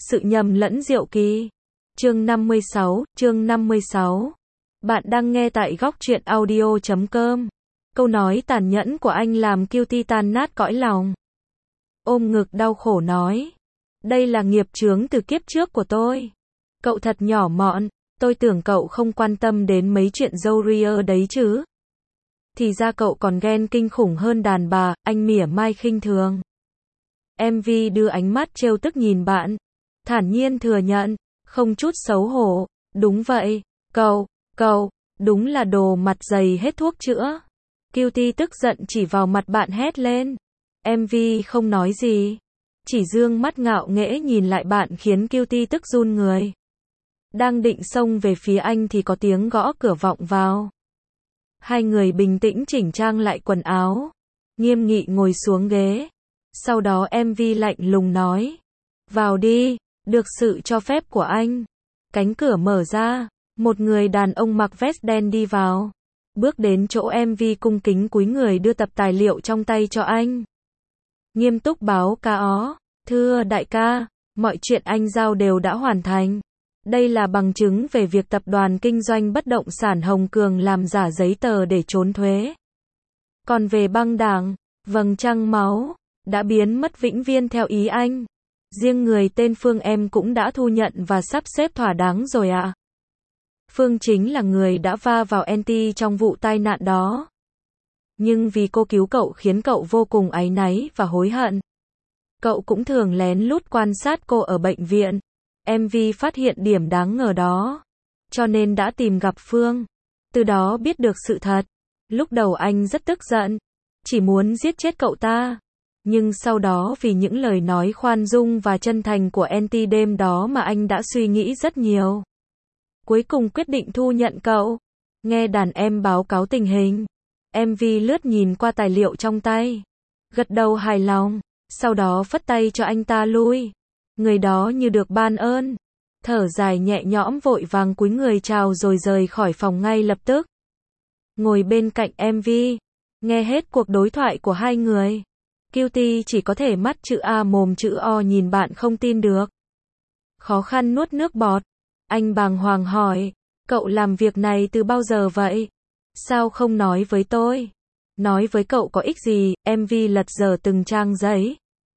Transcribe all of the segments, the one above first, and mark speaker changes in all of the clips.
Speaker 1: Sự nhầm lẫn diệu kỳ. Chương 56. Bạn đang nghe tại góc truyện audio.com. Câu nói tàn nhẫn của anh làm Cutie tan nát cõi lòng. Ôm ngực đau khổ nói. Đây là nghiệp chướng từ kiếp trước của tôi. Cậu thật nhỏ mọn, tôi tưởng cậu không quan tâm đến mấy chuyện dâu ria đấy chứ. Thì ra cậu còn ghen kinh khủng hơn đàn bà, anh mỉa mai khinh thường. MV đưa ánh mắt trêu tức nhìn bạn. Thản nhiên thừa nhận, không chút xấu hổ. Đúng vậy, cậu, đúng là đồ mặt dày hết thuốc chữa. Cutie tức giận chỉ vào mặt bạn hét lên. MV không nói gì. Chỉ dương mắt ngạo nghễ nhìn lại bạn khiến Cutie tức run người. Đang định xông về phía anh thì có tiếng gõ cửa vọng vào. Hai người bình tĩnh chỉnh trang lại quần áo. Nghiêm nghị ngồi xuống ghế. Sau đó MV lạnh lùng nói. Vào đi, được sự cho phép của anh. Cánh cửa mở ra. Một người đàn ông mặc vest đen đi vào. Bước đến chỗ MV cung kính cúi người đưa tập tài liệu trong tay cho anh. Nghiêm túc báo cáo. Thưa đại ca, mọi chuyện anh giao đều đã hoàn thành. Đây là bằng chứng về việc tập đoàn kinh doanh bất động sản Hồng Cường làm giả giấy tờ để trốn thuế. Còn về băng đảng, vầng trăng máu, đã biến mất vĩnh viễn theo ý anh. Riêng người tên Phương em cũng đã thu nhận và sắp xếp thỏa đáng rồi ạ. Phương chính là người đã va vào NT trong vụ tai nạn đó. Nhưng vì cô cứu cậu khiến cậu vô cùng áy náy và hối hận. Cậu cũng thường lén lút quan sát cô ở bệnh viện. MV phát hiện điểm đáng ngờ đó. Cho nên đã tìm gặp Phương. Từ đó biết được sự thật. Lúc đầu anh rất tức giận. Chỉ muốn giết chết cậu ta. Nhưng sau đó vì những lời nói khoan dung và chân thành của NT đêm đó mà anh đã suy nghĩ rất nhiều. Cuối cùng quyết định thu nhận cậu. Nghe đàn em báo cáo tình hình. MV lướt nhìn qua tài liệu trong tay. Gật đầu hài lòng. Sau đó phất tay cho anh ta lui. Người đó như được ban ơn. Thở dài nhẹ nhõm vội vàng cúi người chào rồi rời khỏi phòng ngay lập tức. Ngồi bên cạnh MV. Nghe hết cuộc đối thoại của hai người. Cutie chỉ có thể mắt chữ A mồm chữ O nhìn bạn không tin được. Khó khăn nuốt nước bọt. Anh bàng hoàng hỏi. Cậu làm việc này từ bao giờ vậy? Sao không nói với tôi? Nói với cậu có ích gì? MV lật dở từng trang giấy.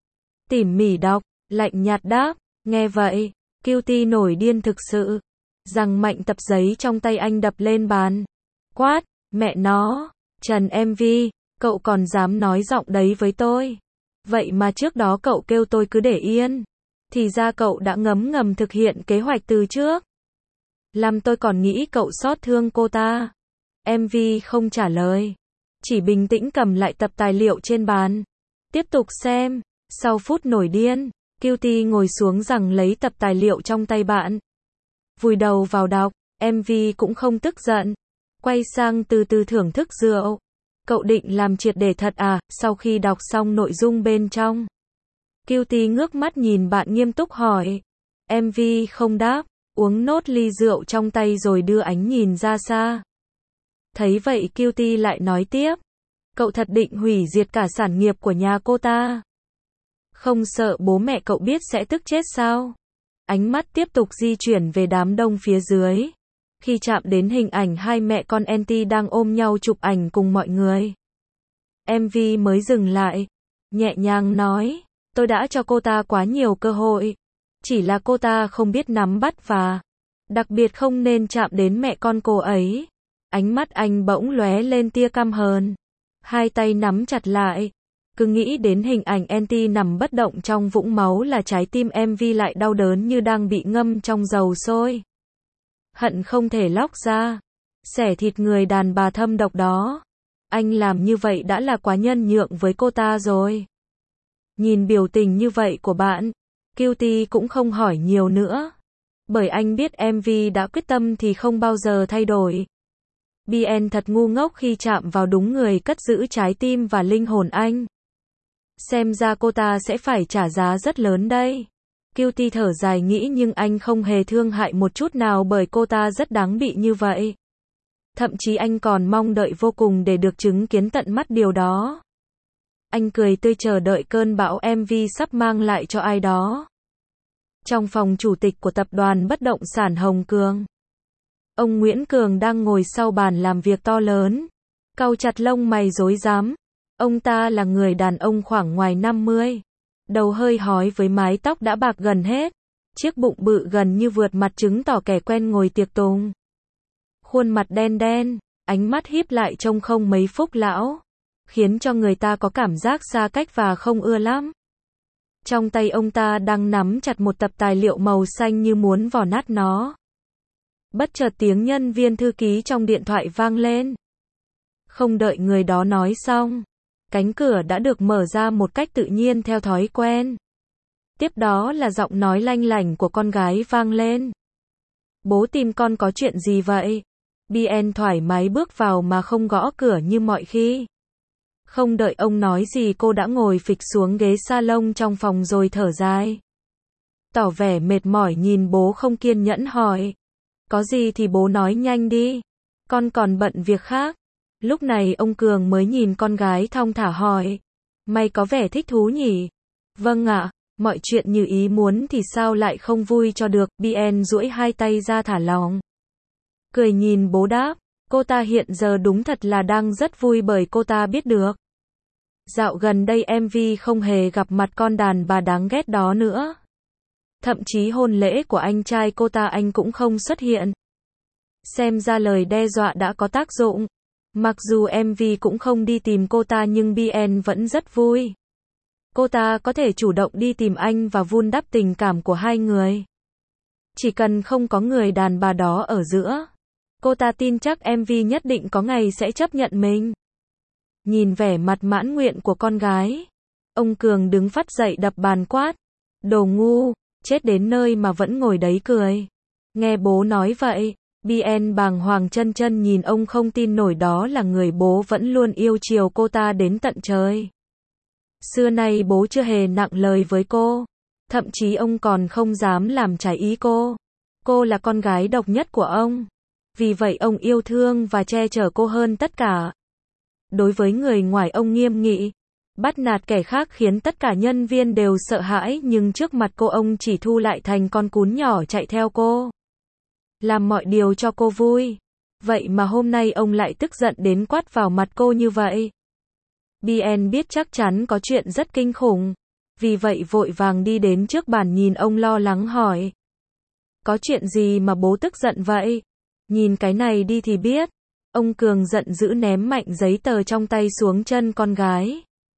Speaker 1: Tỉ mỉ đọc. Lạnh nhạt đáp. Nghe vậy. Cutie nổi điên thực sự. Giằng mạnh tập giấy trong tay anh đập lên bàn. Quát. Mẹ nó. Trần MV. Cậu còn dám nói giọng đấy với tôi. Vậy mà trước đó cậu kêu tôi cứ để yên. Thì ra cậu đã ngấm ngầm thực hiện kế hoạch từ trước. Làm tôi còn nghĩ cậu xót thương cô ta. MV không trả lời. Chỉ bình tĩnh cầm lại tập tài liệu trên bàn. Tiếp tục xem. Sau phút nổi điên, Cutie ngồi xuống giằng lấy tập tài liệu trong tay bạn. Vùi đầu vào đọc. MV cũng không tức giận. Quay sang từ từ thưởng thức rượu. Cậu định làm triệt để thật à? Sau khi đọc xong nội dung bên trong. Cutie ngước mắt nhìn bạn nghiêm túc hỏi. MV không đáp. Uống nốt ly rượu trong tay rồi đưa ánh nhìn ra xa. Thấy vậy Cutie lại nói tiếp. Cậu thật định hủy diệt cả sản nghiệp của nhà cô ta. Không sợ bố mẹ cậu biết sẽ tức chết sao? Ánh mắt tiếp tục di chuyển về đám đông phía dưới. Khi chạm đến hình ảnh hai mẹ con NT đang ôm nhau chụp ảnh cùng mọi người. MV mới dừng lại. Nhẹ nhàng nói. Tôi đã cho cô ta quá nhiều cơ hội. Chỉ là cô ta không biết nắm bắt và đặc biệt không nên chạm đến mẹ con cô ấy. Ánh mắt anh bỗng lóe lên tia căm hờn. Hai tay nắm chặt lại. Cứ nghĩ đến hình ảnh NT nằm bất động trong vũng máu là trái tim MV lại đau đớn như đang bị ngâm trong dầu sôi. Hận không thể lóc ra. Xẻ thịt người đàn bà thâm độc đó. Anh làm như vậy đã là quá nhân nhượng với cô ta rồi. Nhìn biểu tình như vậy của bạn, Cutie cũng không hỏi nhiều nữa. Bởi anh biết MV đã quyết tâm thì không bao giờ thay đổi. BN thật ngu ngốc khi chạm vào đúng người cất giữ trái tim và linh hồn anh. Xem ra cô ta sẽ phải trả giá rất lớn đây. Cutie thở dài nghĩ nhưng anh không hề thương hại một chút nào bởi cô ta rất đáng bị như vậy. Thậm chí anh còn mong đợi vô cùng để được chứng kiến tận mắt điều đó. Anh cười tươi chờ đợi cơn bão MV sắp mang lại cho ai đó. Trong phòng chủ tịch của tập đoàn bất động sản Hồng Cường, ông Nguyễn Cường đang ngồi sau bàn làm việc to lớn, cau chặt lông mày rối rắm. Ông ta là người đàn ông khoảng ngoài 50, đầu hơi hói với mái tóc đã bạc gần hết, chiếc bụng bự gần như vượt mặt chứng tỏ kẻ quen ngồi tiệc tùng. Khuôn mặt đen đen, ánh mắt híp lại trông không mấy phúc lão, khiến cho người ta có cảm giác xa cách và không ưa lắm. Trong tay ông ta đang nắm chặt một tập tài liệu màu xanh như muốn vò nát nó. Bất chợt tiếng nhân viên thư ký trong điện thoại vang lên. Không đợi người đó nói xong, cánh cửa đã được mở ra một cách tự nhiên theo thói quen. Tiếp đó là giọng nói lanh lảnh của con gái vang lên. Bố tìm con có chuyện gì vậy? BN thoải mái bước vào mà không gõ cửa như mọi khi. Không đợi ông nói gì cô đã ngồi phịch xuống ghế salon trong phòng rồi thở dài. Tỏ vẻ mệt mỏi nhìn bố không kiên nhẫn hỏi. Có gì thì bố nói nhanh đi. Con còn bận việc khác. Lúc này ông Cường mới nhìn con gái thong thả hỏi. Mày có vẻ thích thú nhỉ? Vâng ạ, mọi chuyện như ý muốn thì sao lại không vui cho được. BN duỗi hai tay ra thả lỏng. Cười nhìn bố đáp. Cô ta hiện giờ đúng thật là đang rất vui bởi cô ta biết được. Dạo gần đây MV không hề gặp mặt con đàn bà đáng ghét đó nữa. Thậm chí hôn lễ của anh trai cô ta anh cũng không xuất hiện. Xem ra lời đe dọa đã có tác dụng. Mặc dù MV cũng không đi tìm cô ta nhưng BN vẫn rất vui. Cô ta có thể chủ động đi tìm anh và vun đắp tình cảm của hai người. Chỉ cần không có người đàn bà đó ở giữa, cô ta tin chắc MV nhất định có ngày sẽ chấp nhận mình. Nhìn vẻ mặt mãn nguyện của con gái, ông Cường đứng phắt dậy đập bàn quát. Đồ ngu, chết đến nơi mà vẫn ngồi đấy cười. Nghe bố nói vậy, BN bàng hoàng chân chân nhìn ông không tin nổi đó là người bố vẫn luôn yêu chiều cô ta đến tận trời. Xưa nay bố chưa hề nặng lời với cô, thậm chí ông còn không dám làm trái ý cô. Cô là con gái độc nhất của ông. Vì vậy ông yêu thương và che chở cô hơn tất cả. Đối với người ngoài ông nghiêm nghị, bắt nạt kẻ khác khiến tất cả nhân viên đều sợ hãi nhưng trước mặt cô ông chỉ thu lại thành con cún nhỏ chạy theo cô. Làm mọi điều cho cô vui. Vậy mà hôm nay ông lại tức giận đến quát vào mặt cô như vậy. BN biết chắc chắn có chuyện rất kinh khủng. Vì vậy vội vàng đi đến trước bàn nhìn ông lo lắng hỏi. Có chuyện gì mà bố tức giận vậy? Nhìn cái này đi thì biết. Ông Cường giận dữ ném mạnh giấy tờ trong tay xuống chân con gái.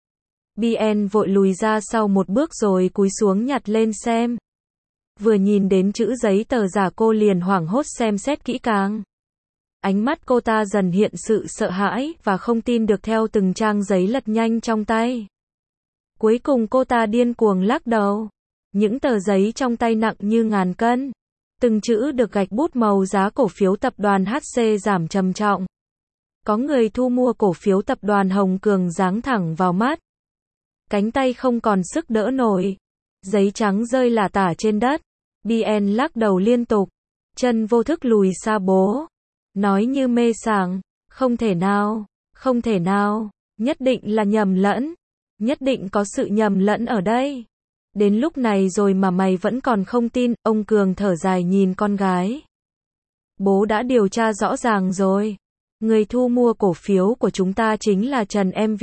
Speaker 1: BN vội lùi ra sau một bước rồi cúi xuống nhặt lên xem. Vừa nhìn đến chữ giấy tờ giả cô liền hoảng hốt xem xét kỹ càng. Ánh mắt cô ta dần hiện sự sợ hãi và không tin được theo từng trang giấy lật nhanh trong tay. Cuối cùng cô ta điên cuồng lắc đầu. Những tờ giấy trong tay nặng như ngàn cân. Từng chữ được gạch bút màu giá cổ phiếu tập đoàn HC giảm trầm trọng. Có người thu mua cổ phiếu tập đoàn Hồng Cường giáng thẳng vào mắt. Cánh tay không còn sức đỡ nổi. Giấy trắng rơi lả tả trên đất. BN lắc đầu liên tục. Chân vô thức lùi xa bố. Nói như mê sảng. Không thể nào. Không thể nào. Nhất định là nhầm lẫn. Nhất định có sự nhầm lẫn ở đây. Đến lúc này rồi mà mày vẫn còn không tin. Ông Cường thở dài nhìn con gái. Bố đã điều tra rõ ràng rồi. Người thu mua cổ phiếu của chúng ta chính là Trần MV.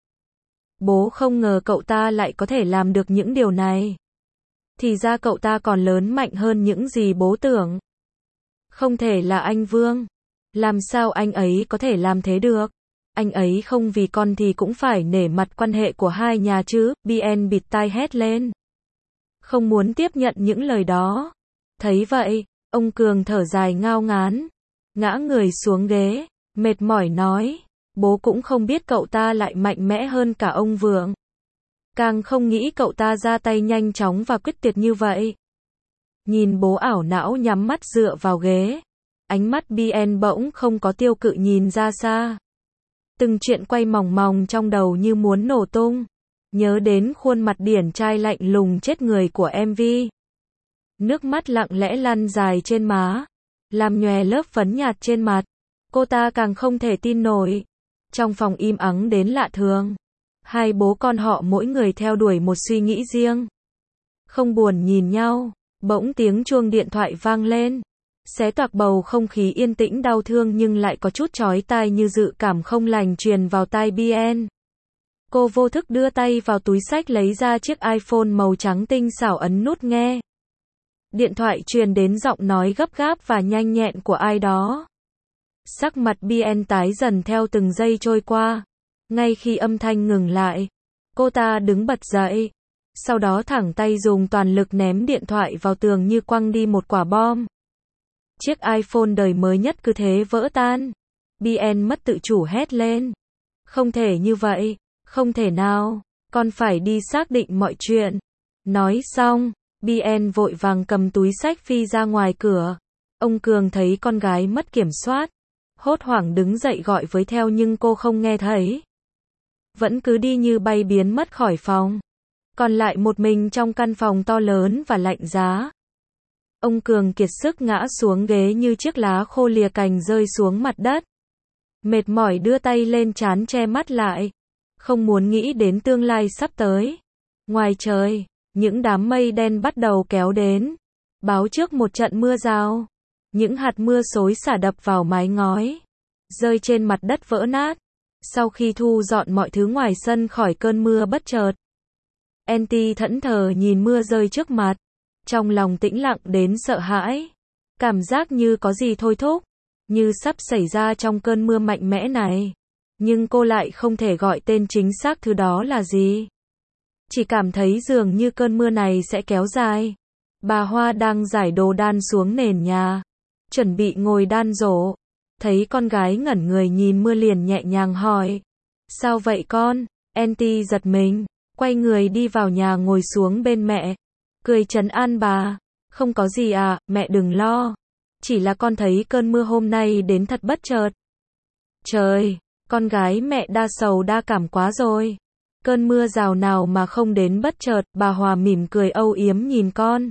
Speaker 1: Bố không ngờ cậu ta lại có thể làm được những điều này. Thì ra cậu ta còn lớn mạnh hơn những gì bố tưởng. Không thể là anh Vương. Làm sao anh ấy có thể làm thế được? Anh ấy không vì con thì cũng phải nể mặt quan hệ của hai nhà chứ. BN bịt tai hét lên. Không muốn tiếp nhận những lời đó. Thấy vậy, ông Cường thở dài ngao ngán. Ngã người xuống ghế. Mệt mỏi nói. Bố cũng không biết cậu ta lại mạnh mẽ hơn cả ông Vượng. Càng không nghĩ cậu ta ra tay nhanh chóng và quyết tuyệt như vậy. Nhìn bố ảo não nhắm mắt dựa vào ghế. Ánh mắt BN bỗng không có tiêu cự nhìn ra xa. Từng chuyện quay mòng mòng trong đầu như muốn nổ tung. Nhớ đến khuôn mặt điển trai lạnh lùng chết người của MV. Nước mắt lặng lẽ lăn dài trên má. Làm nhòe lớp phấn nhạt trên mặt. Cô ta càng không thể tin nổi. Trong phòng im ắng đến lạ thường. Hai bố con họ mỗi người theo đuổi một suy nghĩ riêng. Không buồn nhìn nhau. Bỗng tiếng chuông điện thoại vang lên, xé toạc bầu không khí yên tĩnh đau thương nhưng lại có chút chói tai như dự cảm không lành truyền vào tai BN. Cô vô thức đưa tay vào túi xách lấy ra chiếc iPhone màu trắng tinh xảo ấn nút nghe. Điện thoại truyền đến giọng nói gấp gáp và nhanh nhẹn của ai đó. Sắc mặt BN tái dần theo từng giây trôi qua. Ngay khi âm thanh ngừng lại, cô ta đứng bật dậy. Sau đó thẳng tay dùng toàn lực ném điện thoại vào tường như quăng đi một quả bom. Chiếc iPhone đời mới nhất cứ thế vỡ tan. BN mất tự chủ hét lên. Không thể như vậy, không thể nào, con phải đi xác định mọi chuyện. Nói xong, BN vội vàng cầm túi xách phi ra ngoài cửa. Ông Cường thấy con gái mất kiểm soát, hốt hoảng đứng dậy gọi với theo nhưng cô không nghe thấy. Vẫn cứ đi như bay biến mất khỏi phòng. Còn lại một mình trong căn phòng to lớn và lạnh giá. Ông Cường kiệt sức ngã xuống ghế như chiếc lá khô lìa cành rơi xuống mặt đất. Mệt mỏi đưa tay lên trán che mắt lại. Không muốn nghĩ đến tương lai sắp tới. Ngoài trời, những đám mây đen bắt đầu kéo đến. Báo trước một trận mưa rào. Những hạt mưa xối xả đập vào mái ngói. Rơi trên mặt đất vỡ nát. Sau khi thu dọn mọi thứ ngoài sân khỏi cơn mưa bất chợt. Anty thẫn thờ nhìn mưa rơi trước mặt. Trong lòng tĩnh lặng đến sợ hãi. Cảm giác như có gì thôi thúc. Như sắp xảy ra trong cơn mưa mạnh mẽ này. Nhưng cô lại không thể gọi tên chính xác thứ đó là gì. Chỉ cảm thấy dường như cơn mưa này sẽ kéo dài. Bà Hoa đang rải đồ đan xuống nền nhà. Chuẩn bị ngồi đan giỗ. Thấy con gái ngẩn người nhìn mưa liền nhẹ nhàng hỏi. Sao vậy con? Anty giật mình. Quay người đi vào nhà ngồi xuống bên mẹ. Cười trấn an bà. Không có gì à, mẹ đừng lo. Chỉ là con thấy cơn mưa hôm nay đến thật bất chợt. Trời, con gái mẹ đa sầu đa cảm quá rồi. Cơn mưa rào nào mà không đến bất chợt, bà Hòa mỉm cười âu yếm nhìn con.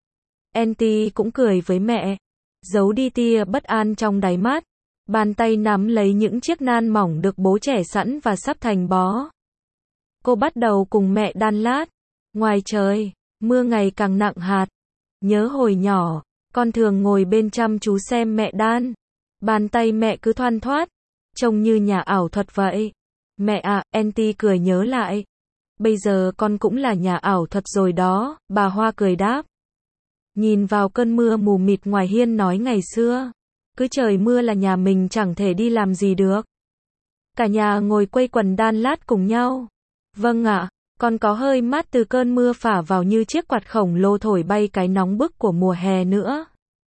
Speaker 1: Anty cũng cười với mẹ. Giấu đi tia bất an trong đáy mắt. Bàn tay nắm lấy những chiếc nan mỏng được bố trẻ sẵn và sắp thành bó. Cô bắt đầu cùng mẹ đan lát. Ngoài trời, mưa ngày càng nặng hạt. Nhớ hồi nhỏ, con thường ngồi bên chăm chú xem mẹ đan. Bàn tay mẹ cứ thoăn thoắt, trông như nhà ảo thuật vậy. Mẹ à, Anty cười nhớ lại. Bây giờ con cũng là nhà ảo thuật rồi đó, bà Hoa cười đáp. Nhìn vào cơn mưa mù mịt ngoài hiên nói ngày xưa. Cứ trời mưa là nhà mình chẳng thể đi làm gì được. Cả nhà ngồi quây quần đan lát cùng nhau. Vâng ạ, còn có hơi mát từ cơn mưa phả vào như chiếc quạt khổng lồ thổi bay cái nóng bức của mùa hè nữa.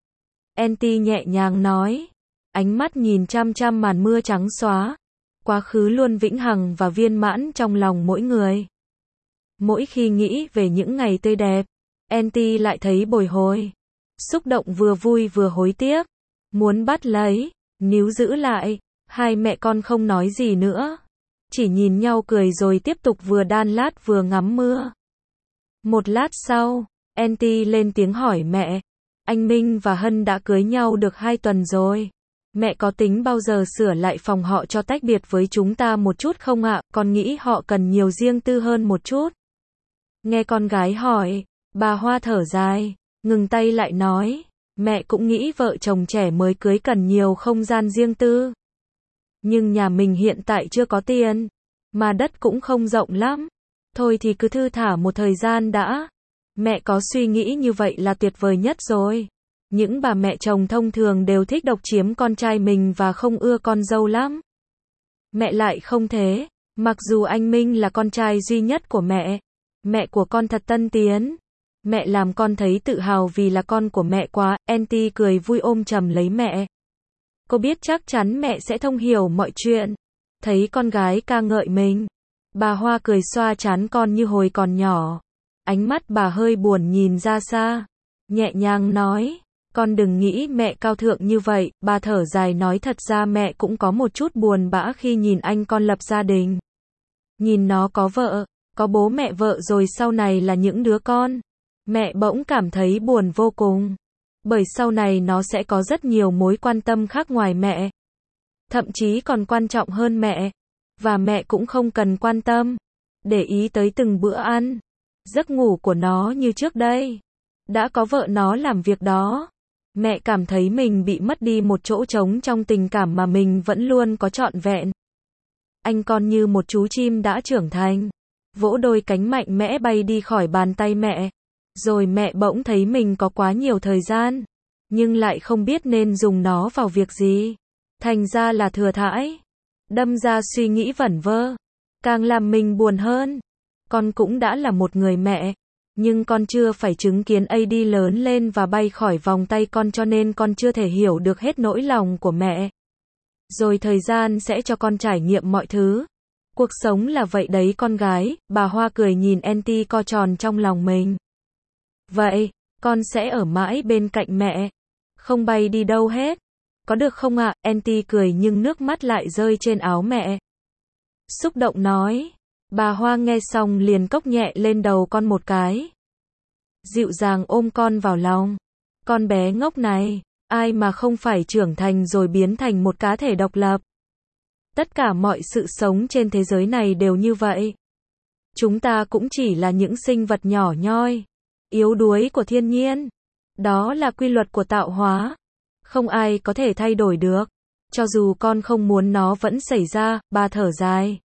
Speaker 1: Anty nhẹ nhàng nói. Ánh mắt nhìn chăm chăm màn mưa trắng xóa. Quá khứ luôn vĩnh hằng và viên mãn trong lòng mỗi người. Mỗi khi nghĩ về những ngày tươi đẹp, Anty lại thấy bồi hồi. Xúc động vừa vui vừa hối tiếc. Muốn bắt lấy, níu giữ lại. Hai mẹ con không nói gì nữa. Chỉ nhìn nhau cười rồi tiếp tục vừa đan lát vừa ngắm mưa. Một lát sau, Anty lên tiếng hỏi mẹ. Anh Minh và Hân đã cưới nhau được 2 tuần rồi. Mẹ có tính bao giờ sửa lại phòng họ cho tách biệt với chúng ta một chút không ạ? Con nghĩ họ cần nhiều riêng tư hơn một chút. Nghe con gái hỏi, bà Hoa thở dài, ngừng tay lại nói. Mẹ cũng nghĩ vợ chồng trẻ mới cưới cần nhiều không gian riêng tư. Nhưng nhà mình hiện tại chưa có tiền, mà đất cũng không rộng lắm. Thôi thì cứ thư thả một thời gian đã. Mẹ có suy nghĩ như vậy là tuyệt vời nhất rồi. Những bà mẹ chồng thông thường đều thích độc chiếm con trai mình và không ưa con dâu lắm. Mẹ lại không thế. Mặc dù anh Minh là con trai duy nhất của mẹ của con thật tân tiến. Mẹ làm con thấy tự hào vì là con của mẹ quá. Anty cười vui ôm chầm lấy mẹ. Cô biết chắc chắn mẹ sẽ thông hiểu mọi chuyện. Thấy con gái ca ngợi mình. Bà Hoa cười xoa trán con như hồi còn nhỏ. Ánh mắt bà hơi buồn nhìn ra xa. Nhẹ nhàng nói. Con đừng nghĩ mẹ cao thượng như vậy. Bà thở dài nói thật ra mẹ cũng có một chút buồn bã khi nhìn anh con lập gia đình. Nhìn nó có vợ, có bố mẹ vợ rồi sau này là những đứa con. Mẹ bỗng cảm thấy buồn vô cùng. Bởi sau này nó sẽ có rất nhiều mối quan tâm khác ngoài mẹ. Thậm chí còn quan trọng hơn mẹ. Và mẹ cũng không cần quan tâm. Để ý tới từng bữa ăn. Giấc ngủ của nó như trước đây. Đã có vợ nó làm việc đó. Mẹ cảm thấy mình bị mất đi một chỗ trống trong tình cảm mà mình vẫn luôn có trọn vẹn. Anh con như một chú chim đã trưởng thành. Vỗ đôi cánh mạnh mẽ bay đi khỏi bàn tay mẹ. Rồi mẹ bỗng thấy mình có quá nhiều thời gian. Nhưng lại không biết nên dùng nó vào việc gì. Thành ra là thừa thãi. Đâm ra suy nghĩ vẩn vơ. Càng làm mình buồn hơn. Con cũng đã là một người mẹ. Nhưng con chưa phải chứng kiến AD lớn lên và bay khỏi vòng tay con, cho nên con chưa thể hiểu được hết nỗi lòng của mẹ. Rồi thời gian sẽ cho con trải nghiệm mọi thứ. Cuộc sống là vậy đấy con gái, bà Hoa cười nhìn Anty co tròn trong lòng mình. Vậy, con sẽ ở mãi bên cạnh mẹ. Không bay đi đâu hết. Có được không ạ? Anty cười nhưng nước mắt lại rơi trên áo mẹ. Xúc động nói. Bà Hoa nghe xong liền cốc nhẹ lên đầu con một cái. Dịu dàng ôm con vào lòng. Con bé ngốc này, ai mà không phải trưởng thành rồi biến thành một cá thể độc lập. Tất cả mọi sự sống trên thế giới này đều như vậy. Chúng ta cũng chỉ là những sinh vật nhỏ nhoi, yếu đuối của thiên nhiên. Đó là quy luật của tạo hóa. Không ai có thể thay đổi được. Cho dù con không muốn nó vẫn xảy ra, bà thở dài.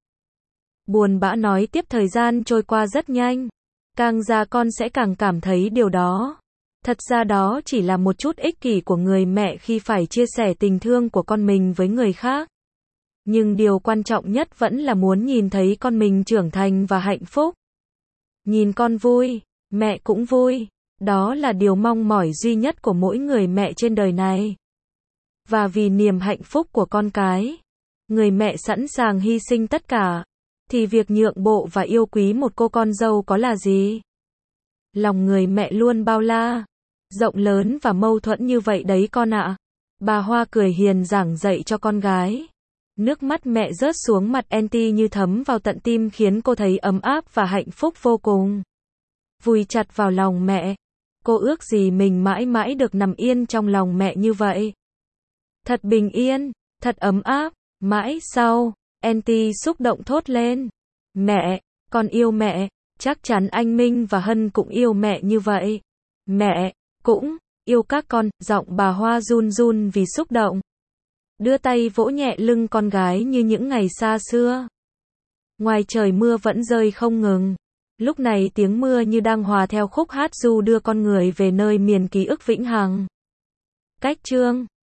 Speaker 1: Buồn bã nói tiếp, thời gian trôi qua rất nhanh. Càng già con sẽ càng cảm thấy điều đó. Thật ra đó chỉ là một chút ích kỷ của người mẹ khi phải chia sẻ tình thương của con mình với người khác. Nhưng điều quan trọng nhất vẫn là muốn nhìn thấy con mình trưởng thành và hạnh phúc. Nhìn con vui, mẹ cũng vui. Đó là điều mong mỏi duy nhất của mỗi người mẹ trên đời này. Và vì niềm hạnh phúc của con cái, người mẹ sẵn sàng hy sinh tất cả. Thì việc nhượng bộ và yêu quý một cô con dâu có là gì? Lòng người mẹ luôn bao la, rộng lớn và mâu thuẫn như vậy đấy con ạ. Bà Hoa cười hiền giảng dạy cho con gái. Nước mắt mẹ rớt xuống mặt Anty như thấm vào tận tim, khiến cô thấy ấm áp và hạnh phúc vô cùng. Vùi chặt vào lòng mẹ. Cô ước gì mình mãi mãi được nằm yên trong lòng mẹ như vậy. Thật bình yên, thật ấm áp. Mãi sau, Anty xúc động thốt lên. Mẹ, con yêu mẹ. Chắc chắn anh Minh và Hân cũng yêu mẹ như vậy. Mẹ cũng yêu các con. Giọng bà Hoa run run vì xúc động. Đưa tay vỗ nhẹ lưng con gái như những ngày xa xưa. Ngoài trời mưa vẫn rơi không ngừng. Lúc này tiếng mưa như đang hòa theo khúc hát ru đưa con người về nơi miền ký ức vĩnh hằng. Cách chương